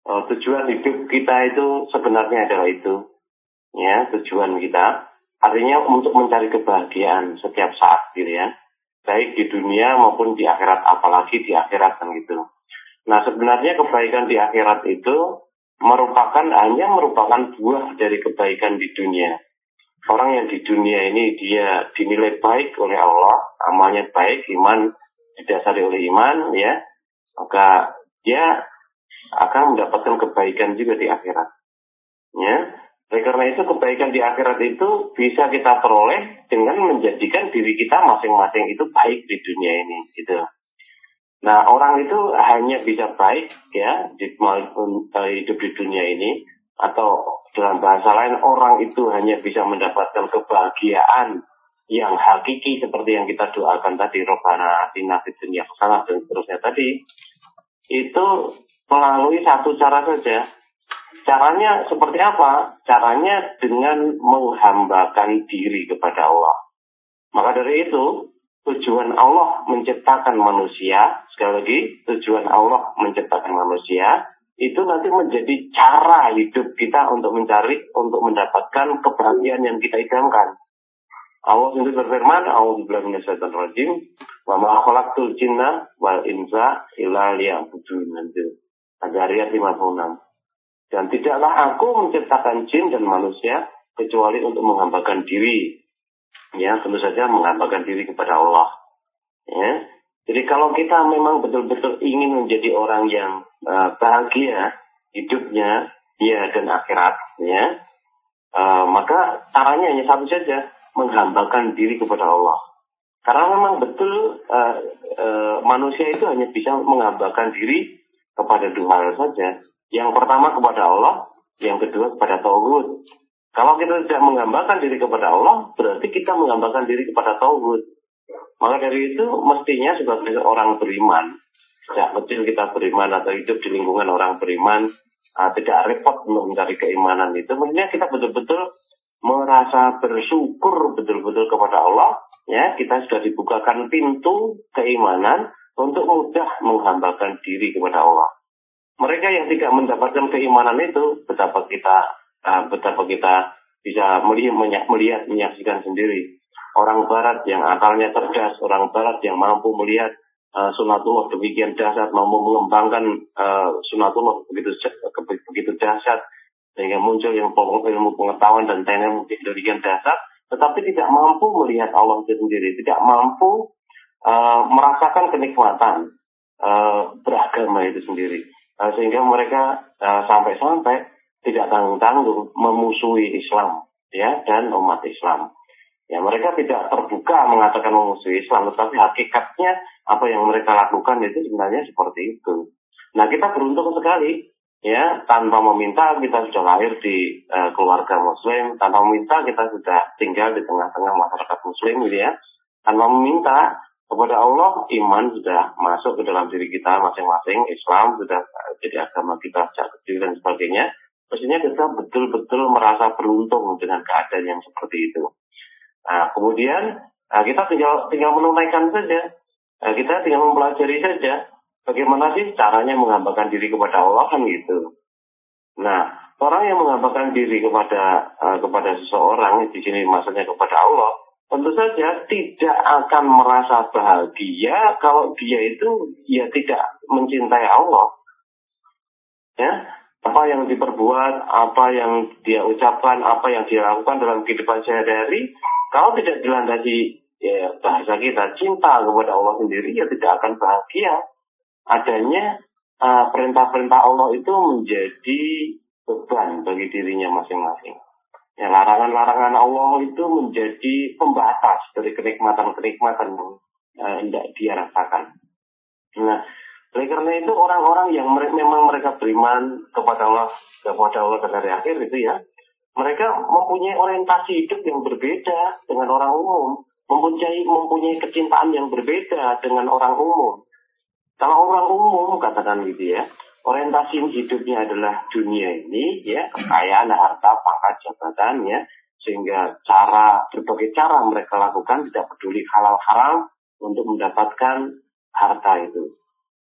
tujuan hidup kita itu sebenarnya adalah itu. Ya, tujuan kita artinya untuk mencari kebahagiaan setiap saat gitu ya. Baik di dunia maupun di akhirat, apalagi di akhirat kan gitu. Nah, sebenarnya kebaikan di akhirat itu hanya merupakan buah dari kebaikan di dunia. Orang yang di dunia ini dia dinilai baik oleh Allah, amalnya baik, iman didasari oleh iman ya, maka dia akan mendapatkan kebaikan juga di akhirat. Ya. Oleh karena itu kebaikan di akhirat itu bisa kita peroleh dengan menjadikan diri kita masing-masing itu baik di dunia ini gitu. Nah, orang itu hanya bisa baik ya hidup di dunia ini, atau dalam bahasa lain orang itu hanya bisa mendapatkan kebahagiaan yang hakiki seperti yang kita doakan tadi, Robbana atina fid dunya hasanah dan seterusnya tadi, itu melalui satu cara saja. Caranya seperti apa? Caranya dengan menghambakan diri kepada Allah. Maka dari itu, tujuan Allah menciptakan manusia, sekali lagi, tujuan Allah menciptakan manusia, itu nanti menjadi cara hidup kita untuk mendapatkan kebahagiaan yang kita idamkan. Allah sendiri berfirman, A'udzubillahi minasyaitonir rajim, wa ma khalaqtul jinna wal insa illa liya'budun. Az-Zariyat 56. Dan tidaklah aku menciptakan jin dan manusia kecuali untuk menghambakan diri. Ya, tentu saja menghambakan diri kepada Allah. Ya. Jadi kalau kita memang betul-betul ingin menjadi orang yang bahagia hidupnya, ya dan akhirat, ya, maka caranya hanya satu saja, menghambakan diri kepada Allah. Karena memang betul manusia itu hanya bisa menghambakan diri kepada dua hal saja. Yang pertama kepada Allah, yang kedua kepada tauhid. Kalau kita tidak menghambakan diri kepada Allah, berarti kita menghambakan diri kepada tauhid. Maka dari itu mestinya sebagai orang beriman, sejak kecil kita beriman atau hidup di lingkungan orang beriman, tidak repot untuk mencari keimanan itu. Mestinya kita betul-betul merasa bersyukur betul-betul kepada Allah. Ya, kita sudah dibukakan pintu keimanan untuk mudah menghambakan diri kepada Allah. Mereka yang tidak mendapatkan keimanan itu, betapa kita bisa melihat menyaksikan sendiri. Orang Barat yang akalnya cerdas, orang Barat yang mampu melihat sunatullah demikian dahsyat, mampu mengembangkan sunatullah begitu dahsyat, sehingga muncul yang ilmu pengetahuan dan teknik demikian dahsyat, tetapi tidak mampu melihat Allah itu sendiri, tidak mampu merasakan kenikmatan beragama itu sendiri. Sehingga mereka sampai-sampai tidak tanggung-tanggung memusuhi Islam ya dan umat Islam. Ya, mereka tidak terbuka mengatakan memusuhi Islam, tetapi hakikatnya apa yang mereka lakukan itu sebenarnya seperti itu. Nah, kita beruntung sekali ya, tanpa meminta kita sudah lahir di keluarga Muslim, tanpa meminta kita sudah tinggal di tengah-tengah masyarakat Muslim gitu ya. Tanpa meminta kepada Allah, iman sudah masuk ke dalam diri kita masing-masing, Islam sudah jadi agama kita sejak kecil dan sebagainya. Mestinya kita betul-betul merasa beruntung dengan keadaan yang seperti itu. Nah, kemudian kita tinggal menunaikan saja, kita tinggal mempelajari saja bagaimana sih caranya menghambakan diri kepada Allah kan gitu. Nah, orang yang menghambakan diri kepada seseorang, di sini maksudnya kepada Allah, tentu saja tidak akan merasa bahagia kalau dia itu ya tidak mencintai Allah. Ya, apa yang diperbuat, apa yang dia ucapkan, apa yang dia lakukan dalam kehidupan sehari-hari, kalau tidak dilandasi ya bahasa kita cinta kepada Allah sendiri, ya tidak akan bahagia. Adanya perintah-perintah Allah itu menjadi beban bagi dirinya masing-masing. Ya, larangan-larangan Allah itu menjadi pembatas dari kenikmatan-kenikmatan yang tidak dia rasakan. Nah, oleh karena itu orang-orang yang memang mereka beriman kepada Allah dan hari akhir itu ya, mereka mempunyai orientasi hidup yang berbeda dengan orang umum, mempunyai kecintaan yang berbeda dengan orang umum. Kalau orang umum katakan gitu ya, orientasi hidupnya adalah dunia ini ya, kekayaan, harta, pangkat, jabatan ya, sehingga berbagai cara mereka lakukan tidak peduli halal haram untuk mendapatkan harta itu.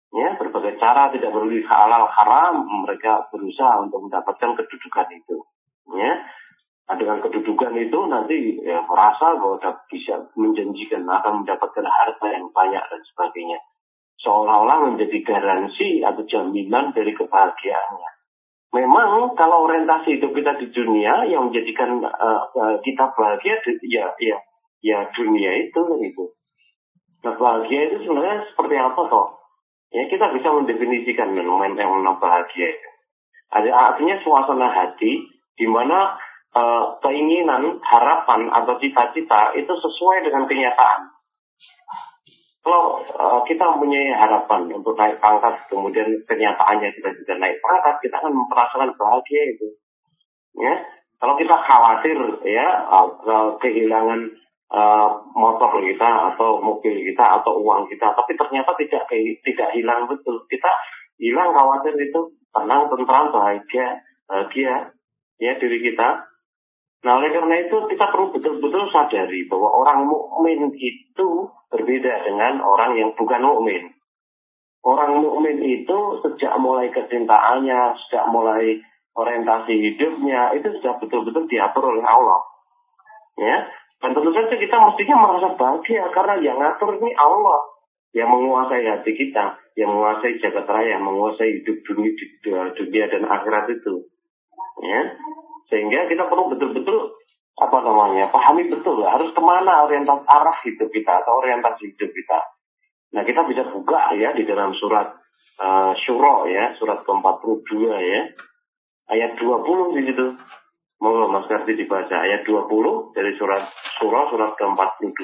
Ya, berbagai cara tidak perlu halal haram, mereka berusaha untuk mendapatkan kedudukan itu. Ya, nah, dengan kedudukan itu nanti ya, merasa bahwa bisa menjanjikan akan mendapatkan harta yang banyak dan sebagainya. Seolah-olah menjadi garansi atau jaminan dari kebahagiaannya. Memang kalau orientasi hidup kita di dunia yang menjadikan kita bahagia, ya dunia itu gitu. Nah, bahagia itu sebenarnya seperti apa toh? Ya, kita bisa mendefinisikan momen yang bahagia itu. Artinya suasana hati di mana keinginan, harapan atau cita-cita itu sesuai dengan kenyataan. Kalau kita mempunyai harapan untuk naik pangkat, kemudian kenyataannya kita juga naik pangkat, kita akan merasakan bahagia itu. Ya, kalau kita khawatir ya kehilangan motor kita atau mobil kita atau uang kita, tapi ternyata tidak hilang betul. Kita hilang khawatir itu, tenang, tentram, bahagia ya diri kita. Nah, oleh karena itu kita perlu betul-betul sadari bahwa orang mukmin itu berbeda dengan orang yang bukan mukmin. Orang mukmin itu sejak mulai kecintaannya, sejak mulai orientasi hidupnya itu sudah betul-betul diatur oleh Allah. Ya, dan tentu saja kita mestinya merasa bahagia karena yang ngatur ini Allah, yang menguasai hati kita, yang menguasai jagat raya, yang menguasai hidup dunia dan akhirat itu. Ya, sehingga kita perlu betul-betul pahami betul harus kemana orientasi arah hidup kita atau orientasi hidup kita. Nah, kita bisa buka ya di dalam surat Syura ya, surat ke-42 ya, ayat 20 di situ. Monggo Mas Kardi dibaca ayat 20 dari surat Syura surat ke-42.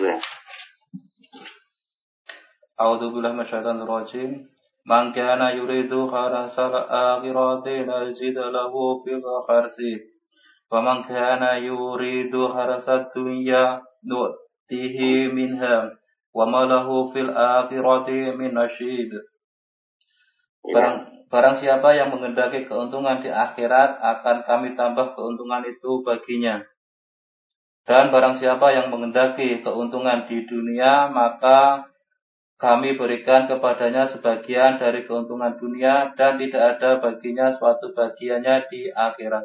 A'udzu billahi minasyaitonir rajim. Man kana yuridu kharasal akhirati nazid lahu fil kharsi. Wa man kana yuridu harasad dunya nu'tihi minha wa ma lahu fil akhirati min nasyid. Barang siapa yang menghendaki keuntungan di akhirat, akan kami tambah keuntungan itu baginya. Dan barang siapa yang menghendaki keuntungan di dunia, maka kami berikan kepadanya sebagian dari keuntungan dunia dan tidak ada baginya suatu bagiannya di akhirat.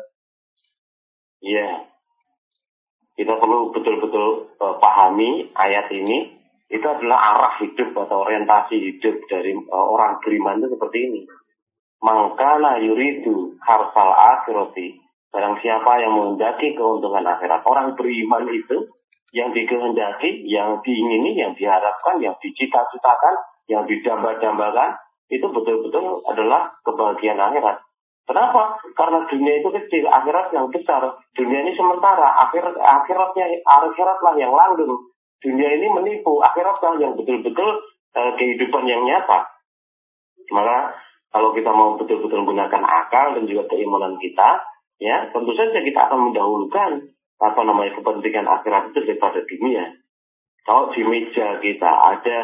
Iya, kita perlu betul-betul pahami ayat ini. Itu adalah arah hidup atau orientasi hidup dari orang beriman itu seperti ini. Mangkana yuridu harsal akhirati. Barang siapa yang menghendaki keuntungan akhirat. Orang beriman itu yang dikehendaki, yang diingini, yang diharapkan, yang dicita-citakan, yang didamba-dambakan, itu betul-betul adalah kebahagiaan akhirat. Kenapa? Karena dunia itu kecil, akhirat yang besar. Dunia ini sementara, akhiratlah yang langgeng. Dunia ini menipu, akhiratlah yang betul-betul kehidupan yang nyata. Maka kalau kita mau betul-betul menggunakan akal dan juga keimanan kita, ya tentu saja kita akan mendahulukan kepentingan akhirat itu daripada dunia. Kalau di meja kita ada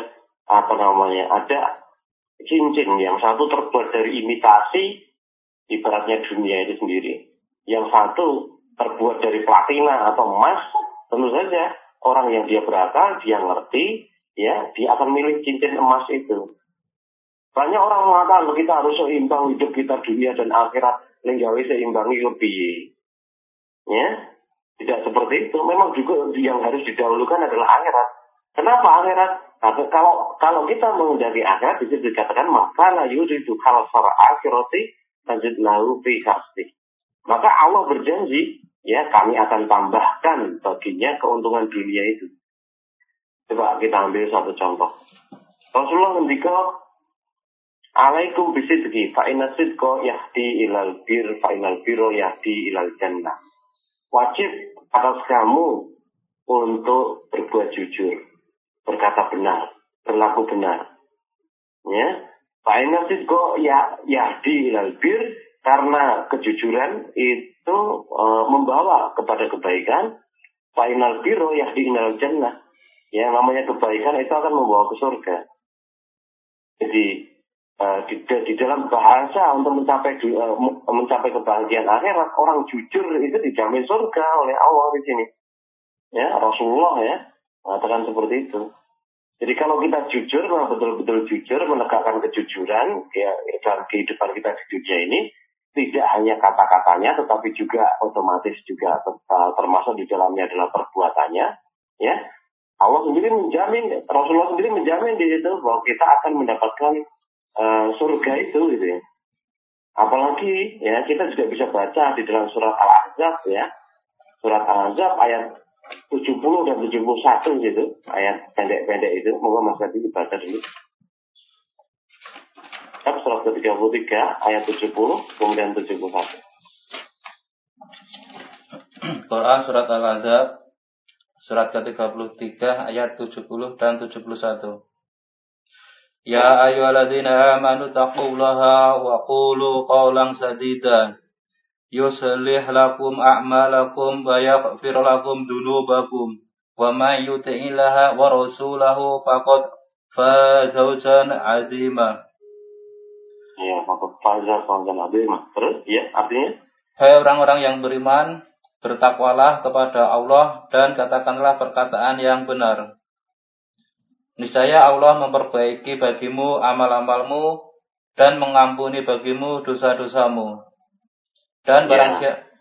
ada cincin yang satu terbuat dari imitasi, ibaratnya dunia itu sendiri. Yang satu terbuat dari platina atau emas, tentu saja orang yang dia berakal, dia ngerti, ya dia akan milih cincin emas itu. Banyak orang mengatakan kita harus seimbang hidup kita dunia dan akhirat, lenggawe seimbangi lebih. Ya, tidak seperti itu. Memang juga yang harus didahulukan adalah akhirat. Kenapa akhirat? Nah, kalau kita menghendaki akhirat, bisa dikatakan maka la yuridu khalsar akhirati tajid lahu fi khasti. Maka Allah berjanji, ya kami akan tambahkan baginya keuntungan dunia itu. Coba kita ambil satu contoh. Rasulullah ngendika, alaikum bisidqi fa inna sidqa yahdi ilal bir fa inal birra yahdi ilal jannah. Wajib atas kamu untuk berbuat jujur, berkata benar, berlaku benar. Ya, fa inna sidqa yahdi ilal bir, karena kejujuran itu membawa kepada kebaikan. Fa inal birra yahdi ilal jannah. Ya, namanya kebaikan itu akan membawa ke surga. Jadi di dalam bahasa untuk mencapai kebahagiaan akhirat, orang jujur itu dijamin surga oleh Allah di sini. Ya, Rasulullah ya mengatakan seperti itu. Jadi kalau kita jujur, memang betul-betul jujur, menegakkan kejujuran ya, dalam kehidupan kita di dunia ini, tidak hanya kata-katanya, tetapi juga otomatis juga termasuk di dalamnya adalah perbuatannya. Ya, Allah sendiri menjamin, Rasulullah sendiri menjamin di situ bahwa kita akan mendapatkan surga itu, gitu ya. Apalagi ya kita juga bisa baca di dalam surat Al-Ahzab ya, surat Al-Ahzab ayat 70 dan 71 gitu, ayat pendek-pendek itu. Moga Mas Hadi dibaca dulu. Surat ke-33 ayat 70 kemudian 71. Quran surat Al-Ahzab surat ke-33 ayat 70 dan 71. Ya ayyuhalladzina amanu taqullaha wa qulu qawlan sadida yuslih lakum a'malakum wa yaghfir lakum dunubakum wa may yuti'illaha wa rasulahu faqad faza fawzan 'azima. Ya, faqad faza fawzan 'azima. Terus ya, artinya hai orang-orang yang beriman, bertakwalah kepada Allah dan katakanlah perkataan yang benar. Niscaya Allah memperbaiki bagimu amal-amalmu dan mengampuni bagimu dosa-dosamu. Dan barang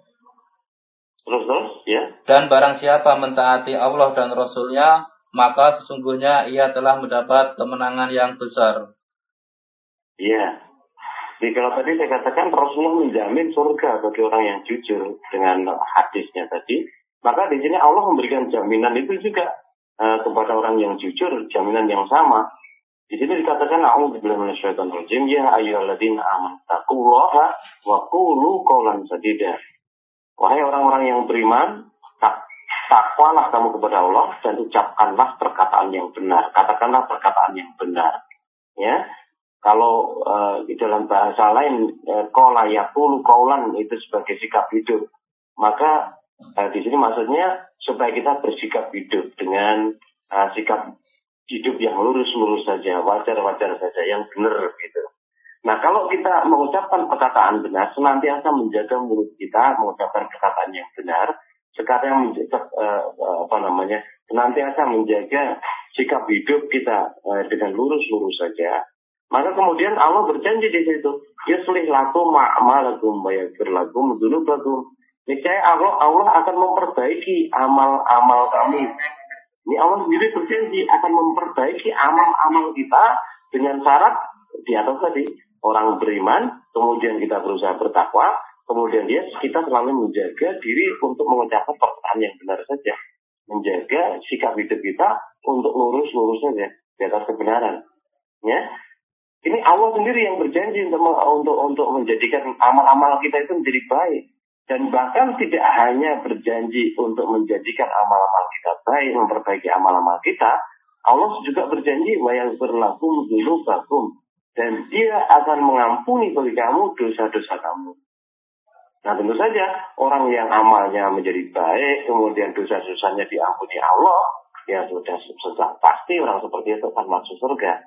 siapa mentaati Allah dan Rasul-Nya, maka sesungguhnya ia telah mendapat kemenangan yang besar. Iya. Jadi kalau tadi saya katakan Rasulullah menjamin surga bagi orang yang jujur dengan hadisnya tadi, maka di sini Allah memberikan jaminan itu juga kepada orang yang jujur, jaminan yang sama. Di sini dikatakan a'udzubillahi minasyaitonir rajim, ya ayyuhalladzina amanu taqullaha wa qulu qawlan sadida. Wahai orang-orang yang beriman, takwalah kamu kepada Allah dan ucapkanlah perkataan yang benar. Katakanlah perkataan yang benar. Ya. Kalau di dalam bahasa lain qala yaqulu qawlan itu sebagai sikap hidup. Maka di sini maksudnya supaya kita bersikap hidup dengan sikap hidup yang lurus-lurus saja, wajar-wajar saja, yang benar gitu. Nah, kalau kita mengucapkan perkataan benar, senantiasa menjaga mulut kita mengucapkan perkataan yang benar, sekarang senantiasa menjaga sikap hidup kita dengan lurus-lurus saja. Maka kemudian Allah berjanji di situ, yuslih lakum a'malakum wa yaghfir lakum dzunubakum. Niscaya Allah akan memperbaiki amal-amal kami. Ini Allah sendiri berjanji akan memperbaiki amal-amal kita dengan syarat di atas tadi. Orang beriman, kemudian kita berusaha bertakwa, kemudian kita selalu menjaga diri untuk mengucapkan perkataan yang benar saja. Menjaga sikap hidup kita untuk lurus-lurus saja di atas kebenaran. Ya. Ini Allah sendiri yang berjanji untuk menjadikan amal-amal kita itu menjadi baik. Dan bahkan tidak hanya berjanji untuk menjadikan amal-amal kita baik, memperbaiki amal-amal kita, Allah juga berjanji wa yaghfir lakum dzunubakum, dan Dia akan mengampuni bagi kamu dosa-dosa kamu. Nah, tentu saja orang yang amalnya menjadi baik, kemudian dosa-dosanya diampuni Allah, ya sudah pasti orang seperti itu akan masuk surga.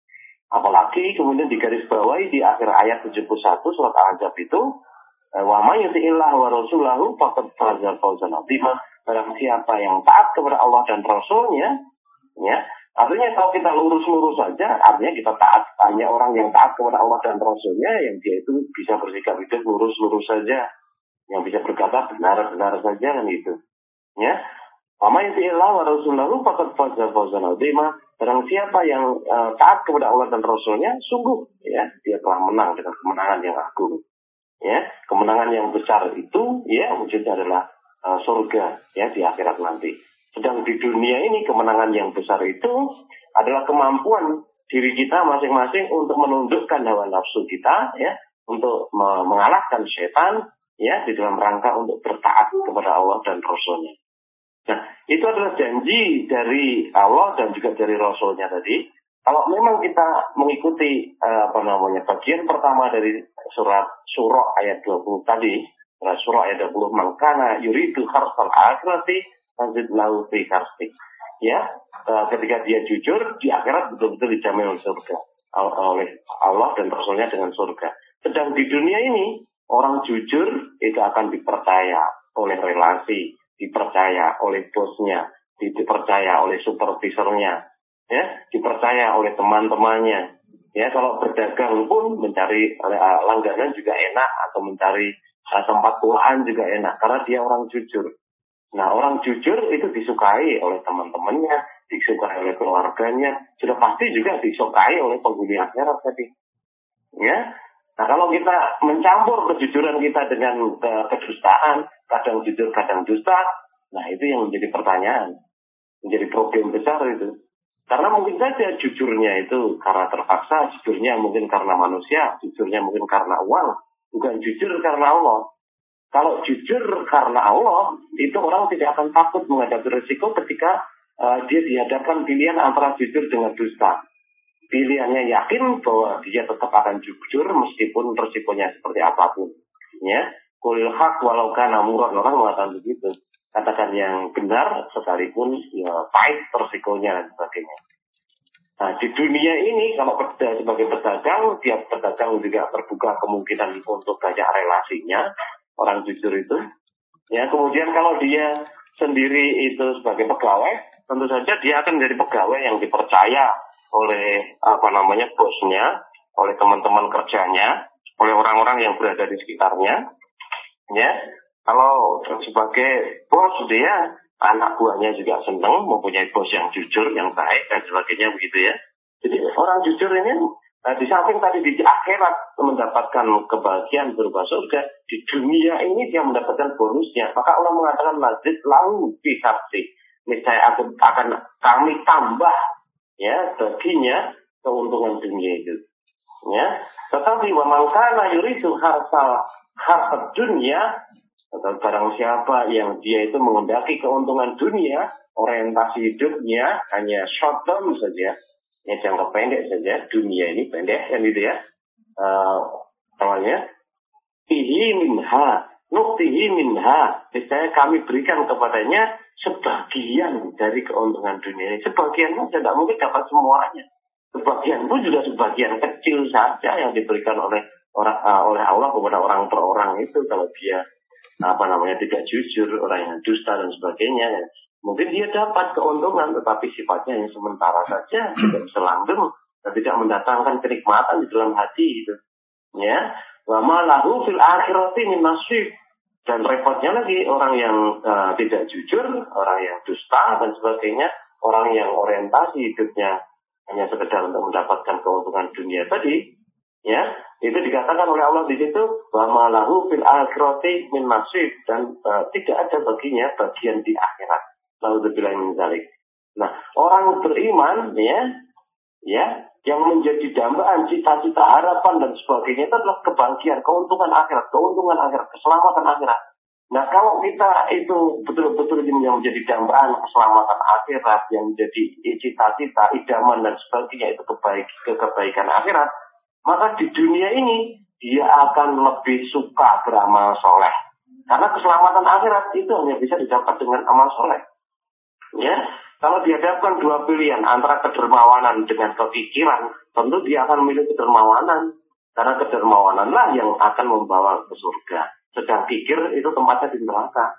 Apalagi kemudian digarisbawahi di akhir ayat 71 surat Al-Ahzab itu, wa may yuti'illah wa rasulahu faqad faza fawzan 'azima. Barang siapa yang taat kepada Allah dan Rasul-Nya, ya, artinya kalau kita lurus-lurus saja, artinya kita taat, hanya orang yang taat kepada Allah dan Rasul-Nya yang dia itu bisa bersikap hidup lurus-lurus saja, yang bisa berkata benar-benar saja kan gitu. Ya. Wa may yuti'illah wa rasulahu faqad faza fawzan 'azima. Barang siapa yang taat kepada Allah dan Rasul-Nya, sungguh ya dia telah menang dengan kemenangan yang agung. Ya, kemenangan yang besar itu ya wujudnya adalah surga ya di akhirat nanti. Sedang di dunia ini kemenangan yang besar itu adalah kemampuan diri kita masing-masing untuk menundukkan hawa nafsu kita ya, untuk mengalahkan setan ya di dalam rangka untuk bertaat kepada Allah dan Rasul-Nya. Nah, itu adalah janji dari Allah dan juga dari Rasul-Nya tadi. Kalau memang kita mengikuti bagian pertama dari surah ayat 20 tadi, surah ayat 20, mangkana yuridu harsal akhirati lanjut lahu fi harsi. Ya, ketika dia jujur di akhirat betul-betul dijamin surga oleh Allah dan Rasulnya dengan surga. Sedang di dunia ini orang jujur itu akan dipercaya oleh relasi, dipercaya oleh bosnya, dipercaya oleh supervisornya. ya, dipercaya oleh teman-temannya. Ya, kalau berdagang pun mencari langganan juga enak, atau mencari tempat tuaan juga enak, karena dia orang jujur. Nah, orang jujur itu disukai oleh teman-temannya, disukai oleh keluarganya, sudah pasti juga disukai oleh penghuni akhirat tadi. Ya, nah kalau kita mencampur kejujuran kita dengan kedustaan, kadang jujur, kadang dusta, nah itu yang menjadi pertanyaan, menjadi problem besar itu. Karena mungkin saja jujurnya itu karena terpaksa, jujurnya mungkin karena manusia, jujurnya mungkin karena uang, bukan jujur karena Allah. Kalau jujur karena Allah, itu orang tidak akan takut menghadapi risiko ketika dia dihadapkan pilihan antara jujur dengan dusta. Pilihannya yakin bahwa dia tetap akan jujur meskipun risikonya seperti apapun. Ya, kulil haq walau kana murran, orang mengatakan begitu. Katakan yang benar sekalipun ya pahit risikonya dan sebagainya. Nah, di dunia ini kalau sebagai pedagang, dia pedagang juga terbuka kemungkinan untuk banyak relasinya, orang jujur itu. Ya, kemudian kalau dia sendiri itu sebagai pegawai, tentu saja dia akan menjadi pegawai yang dipercaya oleh bosnya, oleh teman-teman kerjanya, oleh orang-orang yang berada di sekitarnya. Ya, kalau sebagai bos dia, anak buahnya juga senang mempunyai bos yang jujur, yang baik dan sebagainya begitu ya. Jadi orang jujur ini di samping tadi di akhirat mendapatkan kebahagiaan berupa surga, di dunia ini dia mendapatkan bonusnya. Maka Allah mengatakan lazid lalu bihabsi. Niscaya akan kami tambah ya baginya keuntungan dunia itu. Ya, tetapi wa man kana yuridu harta dunia, atau barang siapa yang dia itu menghendaki keuntungan dunia, orientasi hidupnya hanya short term saja, ya jangka pendek saja, dunia ini pendek kan gitu ya. Namanya tihi minha, misalnya kami berikan kepadanya sebagian dari keuntungan dunia ini. Sebagian saja, tidak mungkin dapat semuanya. Sebagian pun juga sebagian kecil saja yang diberikan oleh Allah kepada orang per orang itu. Kalau dia tidak jujur, orang yang dusta dan sebagainya, mungkin dia dapat keuntungan, tetapi sifatnya yang sementara saja, tidak bisa langgeng dan tidak mendatangkan kenikmatan di dalam hati itu. Ya, wa ma lahu fil akhirati min nasib. Dan repotnya lagi orang yang tidak jujur, orang yang dusta dan sebagainya, orang yang orientasi hidupnya hanya sekedar untuk mendapatkan keuntungan dunia tadi, ya, itu dikatakan oleh Allah di situ, wa ma lahu fil akhirati min nasib, dan tidak ada baginya bagian di akhirat. Lalu dibilang min zalik. Nah, orang beriman ya, yang menjadi dambaan cita-cita harapan dan sebagainya itu adalah kebahagiaan, keuntungan akhirat, keselamatan akhirat. Nah, kalau kita itu betul-betul yang menjadi dambaan keselamatan akhirat, yang menjadi cita-cita, idaman dan sebagainya itu kebaikan akhirat, maka di dunia ini dia akan lebih suka beramal soleh. Karena keselamatan akhirat itu hanya bisa didapat dengan amal soleh. Ya, kalau dihadapkan dua pilihan antara kedermawanan dengan kepikiran, tentu dia akan memilih kedermawanan. Karena kedermawananlah yang akan membawa ke surga. Sedang pikir itu tempatnya di neraka.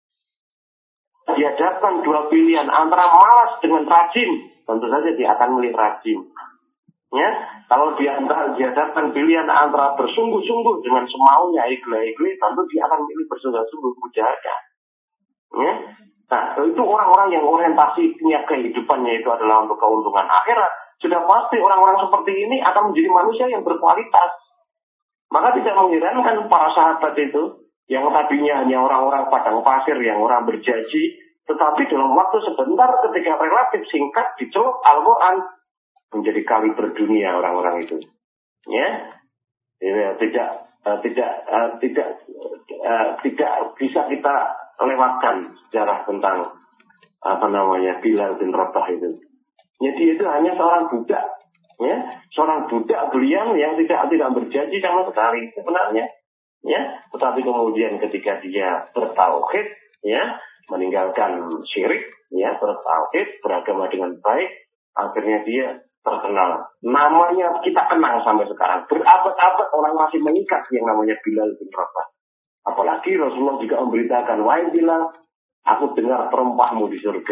Dihadapkan dua pilihan antara malas dengan rajin, tentu saja dia akan memilih rajin. Ya, kalau dihadapkan pilihan antara bersungguh-sungguh dengan semaunya, ikhlas, tentu dia akan memilih bersungguh-sungguh mujahadah. Ya, nah itu orang-orang yang orientasinya kehidupannya itu adalah untuk keuntungan akhirat. Sudah pasti orang-orang seperti ini akan menjadi manusia yang berkualitas. Maka tidak mengherankan para sahabat itu, yang tadinya hanya orang-orang padang pasir, yang orang berjanji, tetapi dalam waktu sebentar ketika relatif singkat dicelup Al-Quran, menjadi kali berdunia orang-orang itu. Ya, tidak bisa kita lewatkan sejarah tentang Bilal bin Rabah itu. Jadi itu hanya seorang budak, ya, seorang budak belian yang tidak berjanji sama sekali sebenarnya, ya. Tetapi kemudian ketika dia bertauhid, ya, meninggalkan syirik, ya, bertauhid, beragama dengan baik, akhirnya dia terkenal. Namanya kita kenal sampai sekarang. Berabad-abad orang masih mengikat yang namanya Bilal bin Rabah. Apalagi Rasulullah juga memberitakan, wahai Bilal, aku dengar perompahmu di surga.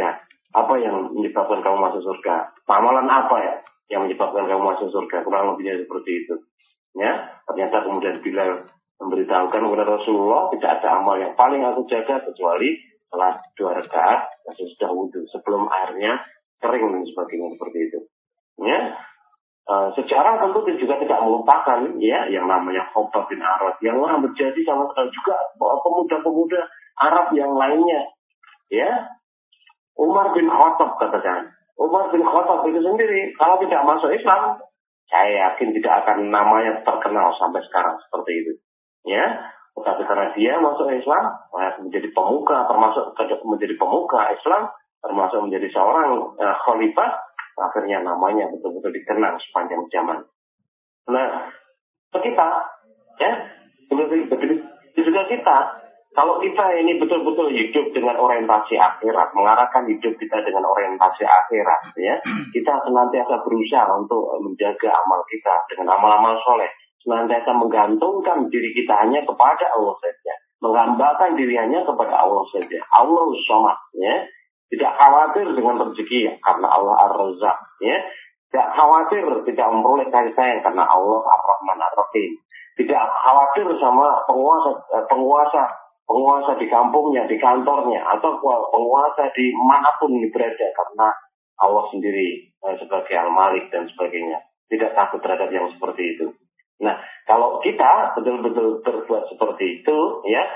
Apa yang menyebabkan kamu masuk surga? Amalan apa ya yang menyebabkan kamu masuk surga? Kurang lebihnya seperti itu. Ya, ternyata kemudian Bilal memberitahukan kepada Rasulullah, tidak ada amal yang paling aku jaga kecuali salat 2 rakaat sudah wudhu sebelum airnya kering dan sebagainya seperti itu. Ya, sejarah tentu juga tidak melupakan ya yang namanya Khabbab bin Arad yang orang menjadi sama sekali juga pemuda-pemuda Arab yang lainnya. Ya, Umar bin Khattab katakan. Umar bin Khattab itu sendiri kalau tidak masuk Islam, saya yakin tidak akan namanya terkenal sampai sekarang seperti itu. Ya, tetapi karena dia masuk Islam, menjadi pemuka, termasuk menjadi pemuka Islam, termasuk menjadi seorang khalifah, akhirnya namanya betul-betul dikenang sepanjang zaman. Nah, kita, ya, begitu juga kita. Kalau kita ini betul-betul hidup dengan orientasi akhirat, mengarahkan hidup kita dengan orientasi akhirat, ya, kita senantiasa berusaha untuk menjaga amal kita dengan amal-amal soleh, senantiasa menggantungkan diri kita hanya kepada Allah saja, menghambakan diri hanya kepada Allah saja. Allah Somad, ya, tidak khawatir dengan rezeki karena Allah Ar-Razzaq, ya, tidak khawatir tidak memperoleh kasih sayang karena Allah Ar-Rahman Ar-Rahim, tidak khawatir sama penguasa di kampungnya, di kantornya, atau penguasa di manapun berada karena Allah sendiri sebagai Al-Malik dan sebagainya. Tidak takut terhadap yang seperti itu. Nah, kalau kita betul-betul berbuat seperti itu, ya,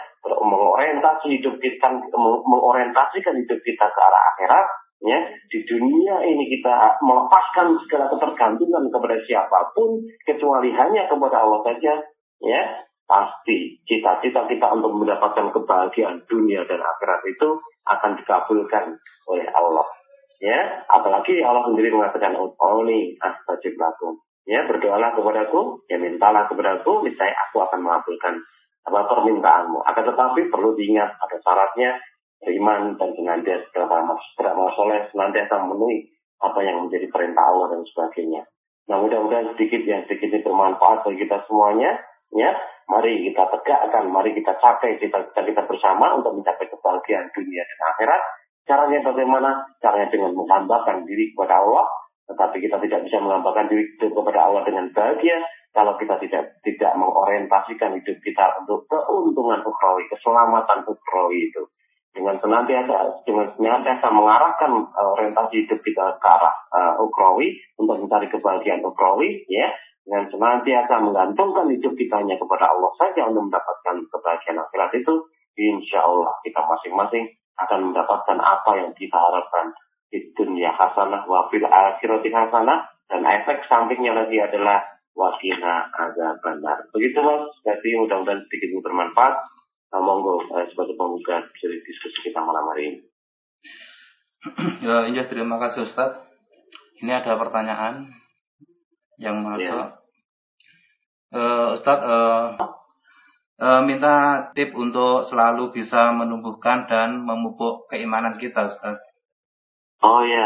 mengorientasikan hidup kita ke arah akhirat, ya, di dunia ini kita melepaskan segala ketergantungan kepada siapapun kecuali hanya kepada Allah saja, ya. Pasti cita-cita kita untuk mendapatkan kebahagiaan dunia dan akhirat itu akan dikabulkan oleh Allah. Ya, apalagi Allah sendiri mengatakan Ud'uni astajib lakum. Ya, berdoalah kepadaku, ya mintalah kepadaku, niscaya aku akan mengabulkan permintaanmu. Akan tetapi perlu diingat ada syaratnya beriman dan senantiasa beramal soleh, senantiasa memenuhi apa yang menjadi perintah Allah dan sebagainya. Nah, mudah-mudahan sedikit ini bermanfaat bagi kita semuanya. Ya, mari kita tegakkan, mari kita capai cita-cita kita bersama untuk mencapai kebahagiaan dunia dan akhirat. Caranya bagaimana? Caranya dengan menghambakan diri kepada Allah. Tetapi kita tidak bisa menghambakan diri kepada Allah dengan bahagia kalau kita tidak mengorientasikan hidup kita untuk keuntungan ukhrawi, keselamatan ukhrawi itu. Dengan senantiasa mengarahkan orientasi hidup kita ke arah ukhrawi untuk mencari kebahagiaan ukhrawi, ya. Dengan senantiasa menggantungkan hidup kita hanya kepada Allah saja untuk mendapatkan kebahagiaan akhirat itu, insya Allah kita masing-masing akan mendapatkan apa yang kita harapkan di dunia hasanah wa fil akhirati hasanah, dan efek sampingnya lagi adalah waqina azabannar. Begitu Mas, jadi mudah-mudahan sedikit bermanfaat. Monggo sebagai pembuka dari diskusi kita malam hari ini. Ya, iya, terima kasih Ustaz. Ini ada pertanyaan yang masuk. Ustaz minta tip untuk selalu bisa menumbuhkan dan memupuk keimanan kita, Ustaz. Oh iya.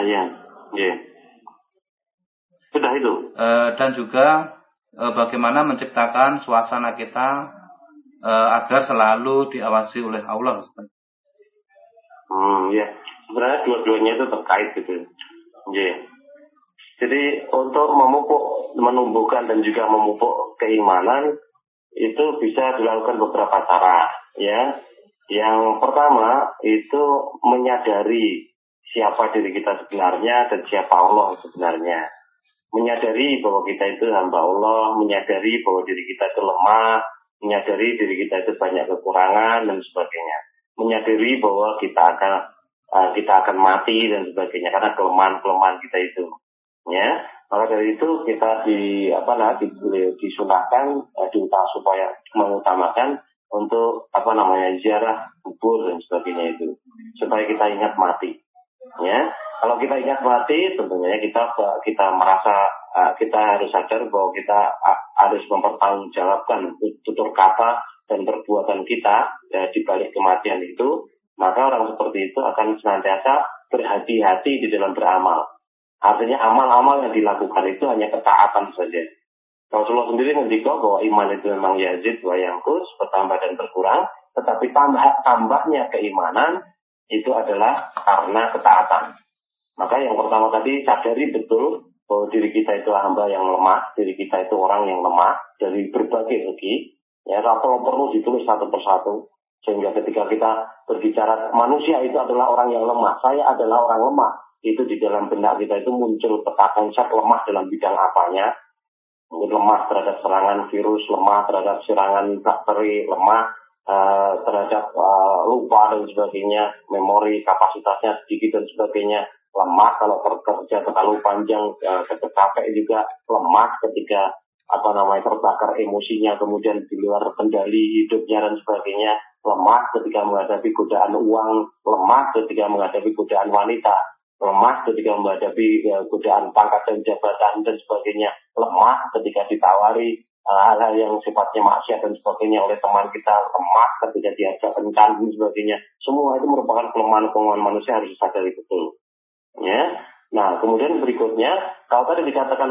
Sudah itu. Dan juga bagaimana menciptakan suasana kita agar selalu diawasi oleh Allah, Ustaz. Ya. Sebenarnya dua-duanya itu terkait gitu. Yeah. Jadi untuk menumbuhkan dan juga memupuk keimanan itu bisa dilakukan beberapa cara, ya. Yang pertama itu menyadari siapa diri kita sebenarnya dan siapa Allah sebenarnya. Menyadari bahwa kita itu hamba Allah, menyadari bahwa diri kita itu lemah, menyadari diri kita itu banyak kekurangan dan sebagainya. Menyadari bahwa kita akan mati dan sebagainya karena kelemahan kita itu. Ya, maka dari itu kita disunahkan supaya mengutamakan untuk ziarah kubur dan sebagainya itu supaya kita ingat mati. Ya, kalau kita ingat mati, tentunya kita merasa kita harus sadar bahwa kita harus mempertanggungjawabkan tutur kata dan perbuatan kita di balik kematian itu. Maka orang seperti itu akan senantiasa berhati-hati di dalam beramal. Artinya amal-amal yang dilakukan itu hanya ketaatan saja. Rasulullah sendiri ngendika bahwa iman itu memang yazid wa yanqus, bertambah dan berkurang, tetapi tambahnya keimanan itu adalah karena ketaatan. Maka yang pertama tadi, sadari betul bahwa diri kita itu hamba yang lemah, diri kita itu orang yang lemah dari berbagai segi. Ya, kalau perlu ditulis satu persatu. Sehingga ketika kita berbicara manusia itu adalah orang yang lemah, saya adalah orang lemah. Itu di dalam benak kita itu muncul peta konsep lemah dalam bidang apanya. Mungkin lemah terhadap serangan virus, lemah terhadap serangan bakteri, lemah terhadap lupa dan sebagainya, memori kapasitasnya sedikit dan sebagainya. Lemah kalau kerja terlalu panjang, capek juga, lemah ketika terbakar emosinya, kemudian di luar kendali hidupnya dan sebagainya, lemah ketika menghadapi godaan uang, lemah ketika menghadapi godaan wanita, lemah ketika menghadapi godaan pangkat dan jabatan dan sebagainya, lemah ketika ditawari hal-hal yang sifatnya maksiat dan sebagainya oleh teman kita, lemah ketika diajak kencan dan sebagainya. Semua itu merupakan kelemahan manusia, harus disadari betul. Ya. Nah, kemudian berikutnya, kalau tadi dikatakan